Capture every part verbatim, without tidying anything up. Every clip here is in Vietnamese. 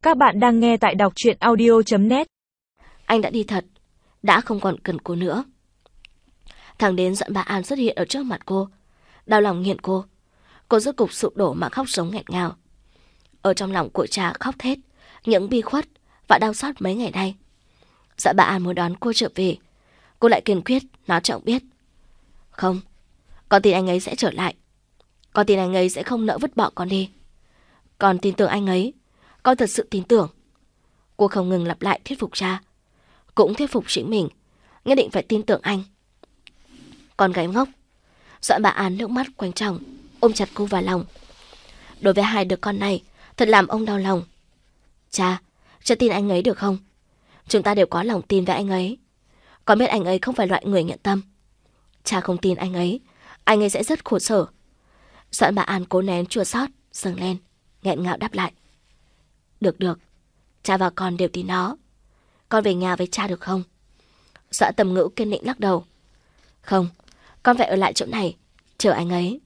Các bạn đang nghe tại đọc truyện audio chấm net. Anh đã đi thật, đã không còn cần cô nữa. Thằng đến Doãn Bá An xuất hiện ở trước mặt cô, đau lòng nghiện cô. Cô rốt cục sụp đổ mà khóc sống nghẹn ngào. Ở trong lòng của cha khóc thét những bi khuất và đau xót mấy ngày nay. Doãn Bá An muốn đón cô trở về, cô lại kiên quyết nói cho ông biết. Không, con tin anh ấy sẽ trở lại. Con tin anh ấy sẽ không nỡ vứt bỏ con đi. Con tin tưởng anh ấy, con thật sự tin tưởng. Cô không ngừng lặp lại thuyết phục cha, cũng thuyết phục chính mình, nhất định phải tin tưởng anh. Con gái ngốc. Doãn Bá An nước mắt quanh tròng, ôm chặt cô vào lòng. Đối với hai đứa con này, thật làm ông đau lòng. Cha, cha tin anh ấy được không? Chúng ta đều có lòng tin với anh ấy. Con biết anh ấy không phải loại người nhận tâm. Cha không tin anh ấy, anh ấy sẽ rất khổ sở. Doãn Bá An cố nén chua xót dâng lên, nghẹn ngào đáp lại. Được được, cha và con đều tin nó. Con về nhà với cha được không? Doãn Tầm Ngữ kiên định lắc đầu. Không, con phải ở lại chỗ này, chờ anh ấy.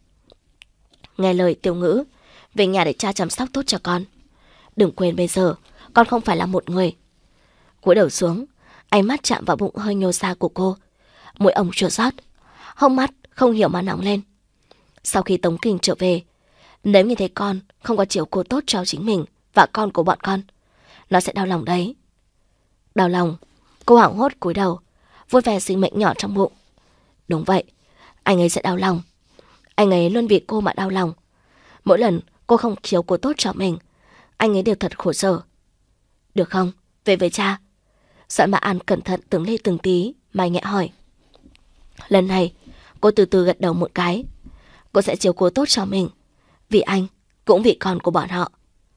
Nghe lời Tiểu Ngữ, về nhà để cha chăm sóc tốt cho con. Đừng quên bây giờ, con không phải là một người. Cúi đầu xuống, ánh mắt chạm vào bụng hơi nhô ra của cô. Mũi ông chua xót, hốc mắt không hiểu mà nóng lên. Sau khi Tống Kình trở về, nếu như thấy con không có chiều cô tốt cho chính mình và con của bọn con, nó sẽ đau lòng đấy. Đau lòng, cô hoảng hốt cúi đầu, vuốt ve sinh mệnh nhỏ trong bụng. Đúng vậy, anh ấy sẽ đau lòng. Anh ấy luôn vì cô mà đau lòng. Mỗi lần cô không chiếu cô tốt cho mình, anh ấy đều thật khổ sở. Được không, về với cha. Doãn Bá An cẩn thận từng ly từng tí, mày nhẹ hỏi. Lần này, cô từ từ gật đầu một cái. Cô sẽ chiếu cố tốt cho mình, vì anh, cũng vì con của bọn họ.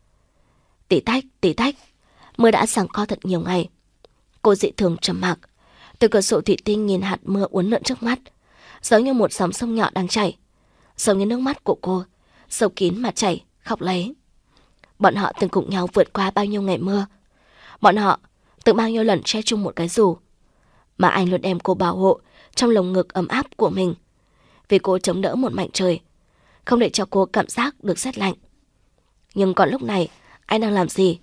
Tí tách, tí tách, mưa đã giằng co thật nhiều ngày. Cô dị thường trầm mặc, từ cửa sổ thủy tinh nhìn hạt mưa uốn lượn trước mắt, giống như một dòng sông nhỏ đang chảy, giống như nước mắt của cô, sâu kín mà chảy, khóc lấy. Bọn họ từng cùng nhau vượt qua bao nhiêu ngày mưa. Bọn họ từng bao nhiêu lần che chung một cái dù, mà anh luôn đem cô bảo hộ trong lồng ngực ấm áp của mình, vì cô chống đỡ một mảnh trời, không để cho cô cảm giác được rét lạnh. Nhưng còn lúc này, anh đang làm gì?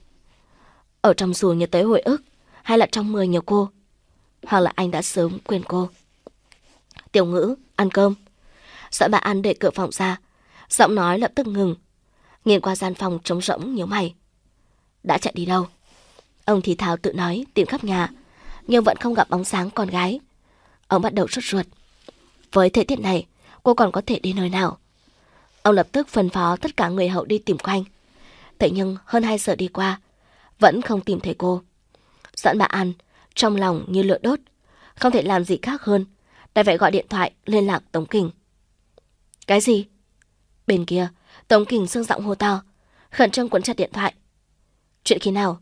Ở trong dù nhớ tới hồi ức, hay là trong mưa nhớ cô? Hoặc là anh đã sớm quên cô? Tiểu Ngữ, ăn cơm. Doãn Bá An để cửa phòng ra, giọng nói lập tức ngừng. Nhìn qua gian phòng trống rỗng nhíu mày. Đã chạy đi đâu? Ông thì thào tự nói tìm khắp nhà, nhưng vẫn không gặp bóng dáng con gái. Ông bắt đầu sốt ruột. Với thời tiết này, cô còn có thể đi nơi nào? Ông lập tức phân phó tất cả người hậu đi tìm quanh. Thế nhưng hơn hai giờ đi qua, vẫn không tìm thấy cô. Doãn Bá An trong lòng như lửa đốt, không thể làm gì khác hơn đành phải gọi điện thoại liên lạc Tống Kình. Cái gì? Bên kia, Tống Kình sưng giọng hô to, khẩn trương cuốn chặt điện thoại. Chuyện khi nào?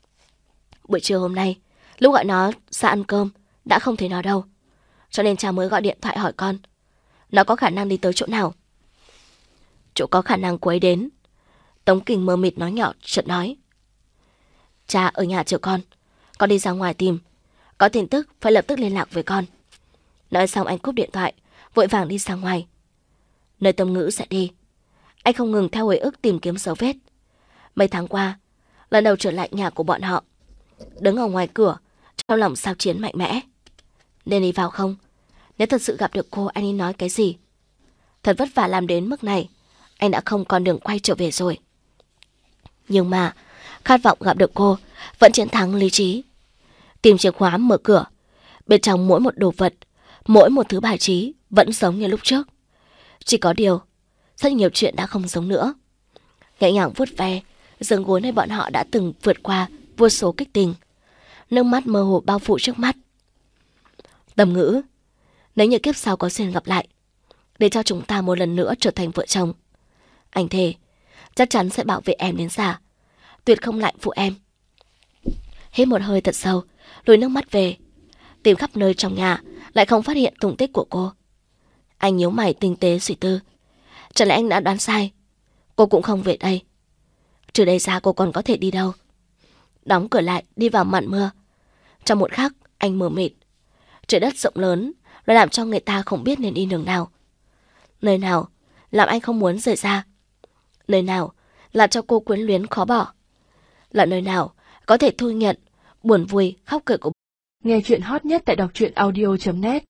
Buổi trưa hôm nay, lúc gọi nó ra ăn cơm, đã không thấy nó đâu, cho nên cha mới gọi điện thoại hỏi con. Nó có khả năng đi tới chỗ nào? Chỗ có khả năng cô ấy đến. Tống Kình mơ mịt nói nhỏ, chợt nói. Cha ở nhà chờ con, con đi ra ngoài tìm, có tin tức phải lập tức liên lạc với con. Nói xong anh cúp điện thoại, vội vàng đi ra ngoài. Nơi Tầm Ngữ sẽ đi, anh không ngừng theo hồi ức tìm kiếm dấu vết. Mấy tháng qua, lần đầu trở lại nhà của bọn họ, đứng ở ngoài cửa, trong lòng sao chiến mạnh mẽ. Nên đi vào không? Nếu thật sự gặp được cô, anh ấy nói cái gì? Thật vất vả làm đến mức này, anh đã không còn đường quay trở về rồi. Nhưng mà, khát vọng gặp được cô vẫn chiến thắng lý trí. Tìm chìa khóa mở cửa, bên trong mỗi một đồ vật, mỗi một thứ bài trí vẫn giống như lúc trước. Chỉ có điều, rất nhiều chuyện đã không giống nữa. Nhẹ nhàng vuốt ve giường gối nơi bọn họ đã từng vượt qua vô số kích tình. Nước mắt mơ hồ bao phủ trước mắt. Tầm Ngữ, nếu như kiếp sau có duyên gặp lại, để cho chúng ta một lần nữa trở thành vợ chồng, anh thề chắc chắn sẽ bảo vệ em đến già, tuyệt không lại phụ em. Hít một hơi thật sâu, lùi nước mắt về, tìm khắp nơi trong nhà lại không phát hiện tung tích của cô. Anh nhíu mày tinh tế suy tư. Chẳng lẽ anh đã đoán sai? Cô cũng không về đây. Trừ đây ra cô còn có thể đi đâu? Đóng cửa lại, đi vào màn mưa. Trong một khắc, anh mờ mịt. Trời đất rộng lớn, nó làm cho người ta không biết nên đi đường nào. Nơi nào làm anh không muốn rời ra? Nơi nào làm cho cô quyến luyến khó bỏ? là nơi nào có thể thu nhận buồn vui, khóc cười của. Nghe chuyện hot nhất tại đọc truyện audio chấm net.